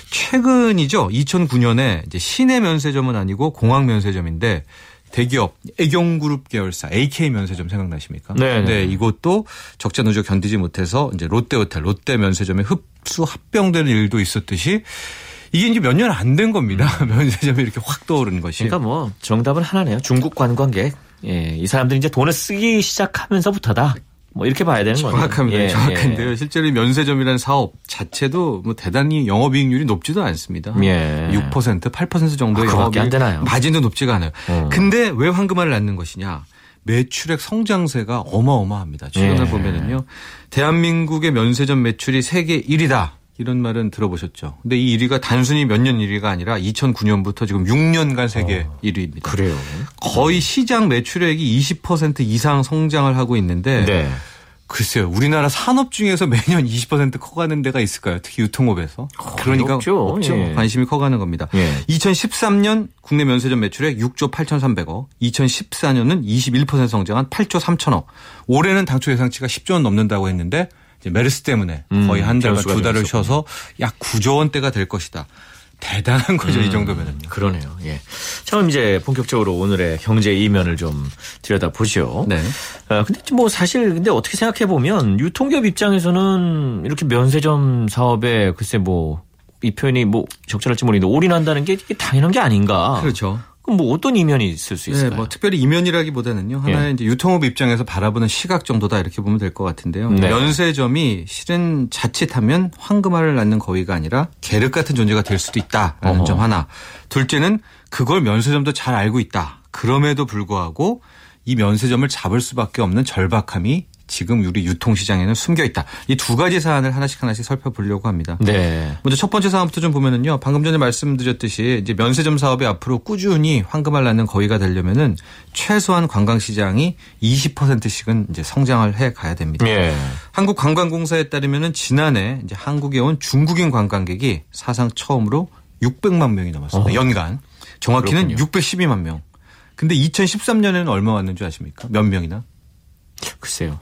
최근이죠. 이천구 년에 이제 시내 면세점은 아니고 공항 면세점인데 대기업 애경그룹 계열사 에이케이 면세점 생각나십니까? 네. 네, 이것도 적자 누적 견디지 못해서 이제 롯데호텔, 롯데 면세점에 흡수 합병되는 일도 있었듯이 이게 이제 몇 년 안 된 겁니다. 음. 면세점이 이렇게 확 떠오르는 것이. 그러니까 뭐 정답은 하나네요. 중국 관광객. 예, 이 사람들이 이제 돈을 쓰기 시작하면서부터다. 뭐 이렇게 봐야 되는 거예요. 정확합니다. 예, 정확한데요. 예. 실제로 이 면세점이라는 사업 자체도 뭐 대단히 영업이익률이 높지도 않습니다. 예. 육 퍼센트, 팔 퍼센트 정도의 아, 영업이익. 안 되나요? 마진도 높지가 않아요. 어. 근데 왜 황금알을 낳는 것이냐? 매출액 성장세가 어마어마합니다. 최근에 예. 보면은요. 대한민국의 면세점 매출이 세계 일 위다. 이런 말은 들어보셨죠. 근데 이 일 위가 단순히 몇 년 일 위가 아니라 이천구 년부터 지금 육 년간 세계 어, 일 위입니다. 그래요. 거의 시장 매출액이 이십 퍼센트 이상 성장을 하고 있는데 네. 글쎄요. 우리나라 산업 중에서 매년 이십 퍼센트 커가는 데가 있을까요? 특히 유통업에서. 어, 그러니까 없죠. 없죠. 예. 관심이 커가는 겁니다. 예. 이천십삼 년 국내 면세점 매출액 육조 팔천삼백억. 이천십사 년은 이십일 퍼센트 성장한 팔조 삼천억. 올해는 당초 예상치가 십조 원 넘는다고 했는데 이제 메르스 때문에 거의 한 달과 두 달을 쉬어서 약 구조 원대가 될 것이다. 대단한 거죠. 음, 이 정도면은요. 그러네요. 예. 처음 이제 본격적으로 오늘의 경제 이면을 좀 들여다보죠. 네. 어, 근데 뭐 사실 근데 어떻게 생각해 보면 유통기업 입장에서는 이렇게 면세점 사업에 글쎄 뭐 이 표현이 뭐 적절할지 모르겠는데 올인한다는 게 이게 당연한 게 아닌가. 그렇죠. 그럼 뭐 어떤 이면이 있을 수 있을까요? 네, 뭐 특별히 이면이라기보다는요. 하나의 예. 이제 유통업 입장에서 바라보는 시각 정도다 이렇게 보면 될 것 같은데요. 네. 면세점이 실은 자칫하면 황금알을 낳는 거위가 아니라 계륵 같은 존재가 될 수도 있다라는 어허. 점 하나. 둘째는 그걸 면세점도 잘 알고 있다. 그럼에도 불구하고 이 면세점을 잡을 수밖에 없는 절박함이 지금 우리 유통시장에는 숨겨 있다. 이 두 가지 사안을 하나씩 하나씩 살펴보려고 합니다. 네. 먼저 첫 번째 사안부터 좀 보면은요. 방금 전에 말씀드렸듯이 이제 면세점 사업이 앞으로 꾸준히 황금알 낳는 거위가 되려면은 최소한 관광시장이 이십 퍼센트씩은 이제 성장을 해 가야 됩니다. 네. 한국관광공사에 따르면은 지난해 이제 한국에 온 중국인 관광객이 사상 처음으로 육백만 명이 넘었습니다. 어. 연간. 정확히는 그렇군요. 육백십이만 명. 근데 이천십삼 년에는 얼마 왔는 줄 아십니까? 몇 명이나? 글쎄요.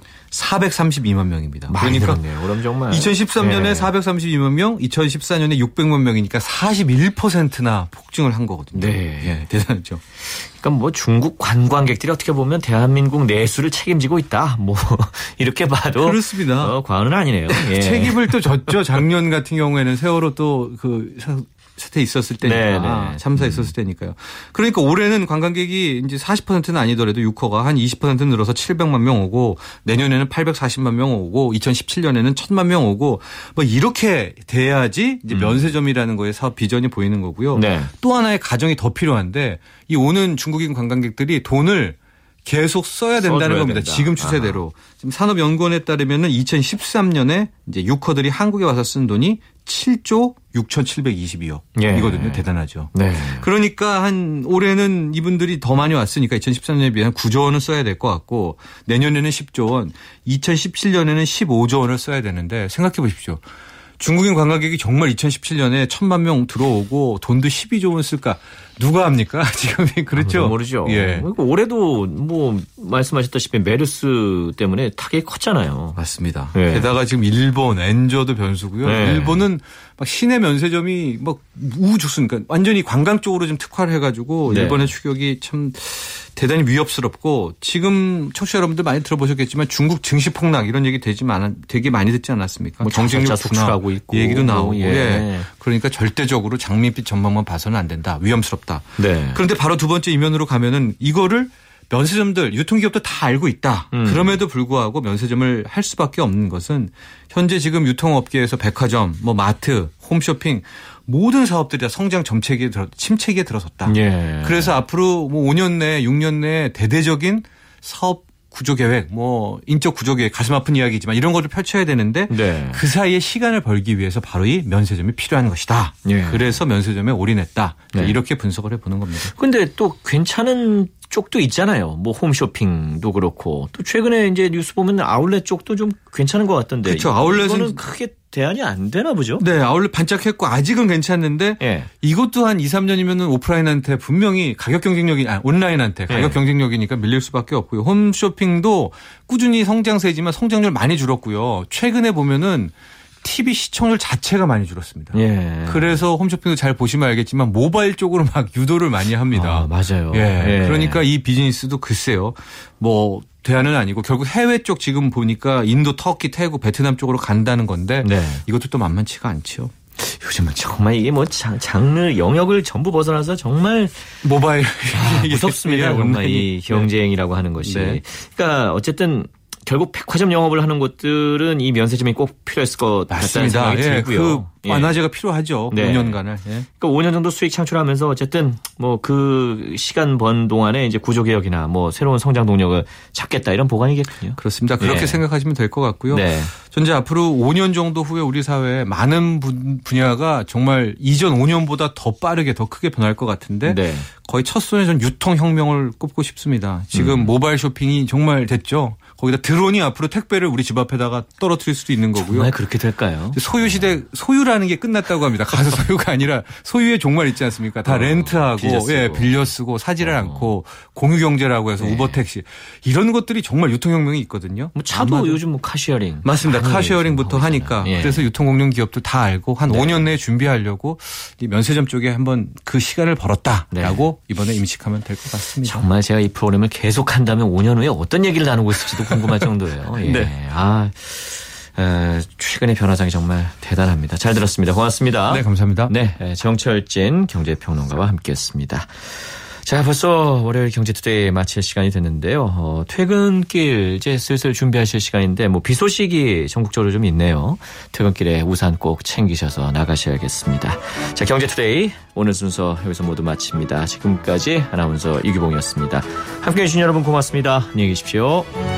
사백삼십이만 명입니다. 많이 그러니까 늘었네요. 그럼 정말. 이천십삼 년에 네. 사백삼십이만 명, 이천십사 년에 육백만 명이니까 사십일 퍼센트나 폭증을 한 거거든요. 네. 예, 대단하죠. 그러니까 뭐 중국 관광객들이 어떻게 보면 대한민국 내수를 책임지고 있다. 뭐 이렇게 봐도 그렇습니다. 어, 과언은 아니네요. 예. 책임을 또 졌죠. 작년 같은 경우에는 세월호 또 그 사태 있었을 때니까. 네, 참사 있었을 때니까요. 그러니까 올해는 관광객이 이제 사십 퍼센트는 아니더라도 유커가 한 이십 퍼센트 늘어서 칠백만 명 오고 내년에는 팔백사십만 명 오고 이천십칠 년에는 천만 명 오고 뭐 이렇게 돼야지 이제 면세점이라는 거에 사업 비전이 보이는 거고요. 네. 또 하나의 가정이 더 필요한데 이 오는 중국인 관광객들이 돈을 계속 써야 된다는 겁니다. 된다. 지금 추세대로. 아하. 지금 산업연구원에 따르면은 이천십삼 년에 이제 유커들이 한국에 와서 쓴 돈이 칠조 육천칠백이십이억 예. 이거든요. 대단하죠. 네. 그러니까 한 올해는 이분들이 더 많이 왔으니까 이천십삼 년에 비해 한 구조 원은 써야 될 것 같고 내년에는 십조 원, 이천십칠 년에는 십오조 원을 써야 되는데 생각해 보십시오. 중국인 관광객이 정말 이천십칠 년에 천만 명 들어오고 돈도 십이조 원 쓸까? 누가 합니까? 지금 그렇죠. 모르죠. 예. 올해도 뭐 말씀하셨다시피 메르스 때문에 타격이 컸잖아요. 맞습니다. 예. 게다가 지금 일본 엔저도 변수고요. 예. 일본은 막 시내 면세점이 막 우후죽순, 그러니까 완전히 관광 쪽으로 좀 특화를 해가지고 네. 일본의 추격이 참 대단히 위협스럽고 지금 청취자 여러분들 많이 들어보셨겠지만 중국 증시 폭락 이런 얘기 되지 않, 되게 많이 듣지 않았습니까? 뭐 정책력 수출하고 있고 얘기도 나오고 예. 예. 그러니까 절대적으로 장밋빛 전망만 봐서는 안 된다. 위험스럽다. 네. 그런데 바로 두 번째 이면으로 가면은 이거를 면세점들, 유통기업도 다 알고 있다. 음. 그럼에도 불구하고 면세점을 할 수밖에 없는 것은 현재 지금 유통업계에서 백화점, 뭐 마트, 홈쇼핑 모든 사업들이 다 성장 점체기에 들어, 침체기에 들어섰다. 예. 그래서 앞으로 뭐 오 년 내, 육 년 내 대대적인 사업 구조계획, 뭐 인적 구조계획, 가슴 아픈 이야기지만 이런 것을 펼쳐야 되는데 네. 그 사이에 시간을 벌기 위해서 바로 이 면세점이 필요한 것이다. 예. 그래서 면세점에 올인했다. 네. 이렇게 분석을 해보는 겁니다. 그런데 또 괜찮은 쪽도 있잖아요. 뭐 홈쇼핑도 그렇고 또 최근에 이제 뉴스 보면 아울렛 쪽도 좀 괜찮은 것 같던데. 그렇죠. 아울렛은 이거는 크게 대안이 안 되나 보죠? 네. 아울렛 반짝했고 아직은 괜찮는데 예. 이것도 한 이, 삼 년이면 오프라인한테 분명히 가격 경쟁력이 아니 온라인한테 가격 예. 경쟁력이니까 밀릴 수밖에 없고요. 홈쇼핑도 꾸준히 성장세지만 성장률 많이 줄었고요. 최근에 보면은 티비 시청률 자체가 많이 줄었습니다. 예. 그래서 홈쇼핑도 잘 보시면 알겠지만 모바일 쪽으로 막 유도를 많이 합니다. 아, 맞아요. 예. 예. 그러니까 이 비즈니스도 글쎄요. 뭐 대안은 아니고 결국 해외 쪽 지금 보니까 인도, 터키, 태국, 베트남 쪽으로 간다는 건데 네. 이것도 또 만만치가 않죠. 요즘은 정말 이게 뭐 장, 장르 영역을 전부 벗어나서 정말 모바일 아, 무섭습니다. 정말 이 경쟁이라고 하는 것이. 네. 그러니까 어쨌든 결국 백화점 영업을 하는 곳들은 이 면세점이 꼭 필요했을 것 같다는 생각이 예, 들고요. 그 완화제가 예. 필요하죠. 네. 오 년간을. 예. 그러니까 오 년 정도 수익 창출하면서 어쨌든 뭐 그 시간 번 동안에 이제 구조개혁이나 뭐 새로운 성장 동력을 찾겠다 이런 보관이겠군요. 그렇습니다. 그렇게 예. 생각하시면 될 것 같고요. 네. 전제 앞으로 오 년 정도 후에 우리 사회에 많은 분야가 정말 이전 오 년보다 더 빠르게 더 크게 변할 것 같은데 네. 거의 첫 손에 전 유통혁명을 꼽고 싶습니다. 지금 음. 모바일 쇼핑이 정말 됐죠. 거기다 드론이 앞으로 택배를 우리 집 앞에다가 떨어뜨릴 수도 있는 거고요. 정말 그렇게 될까요? 소유 시대, 소유라는 게 끝났다고 합니다. 가서 소유가 아니라 소유의 종말 있지 않습니까? 다 어, 렌트하고 빌려 쓰고, 예, 빌려 쓰고 사지를 어. 않고 공유 경제라고 해서 네. 우버 택시 이런 것들이 정말 유통혁명이 있거든요. 뭐 차도 아마도. 요즘 뭐 카쉐어링. 맞습니다. 카쉐어링부터 하니까. 예. 그래서 유통공룡 기업들 다 알고 한 네. 오 년 내에 준비하려고 면세점 쪽에 한번 그 시간을 벌었다라고 네. 이번에 임식하면 될 것 같습니다. 정말 제가 이 프로그램을 계속 한다면 오 년 후에 어떤 얘기를 나누고 있을지도 궁금할 정도예요. 예. 네. 아, 에, 최근의 변화장이 정말 대단합니다. 잘 들었습니다. 고맙습니다. 네, 감사합니다. 네, 정철진 경제평론가와 함께했습니다. 자, 벌써 월요일 경제투데이 마칠 시간이 됐는데요. 어, 퇴근길 이제 슬슬 준비하실 시간인데 뭐 비 소식이 전국적으로 좀 있네요. 퇴근길에 우산 꼭 챙기셔서 나가셔야겠습니다. 자, 경제투데이 오늘 순서 여기서 모두 마칩니다. 지금까지 아나운서 이규봉이었습니다. 함께해 주신 여러분 고맙습니다. 안녕히 계십시오.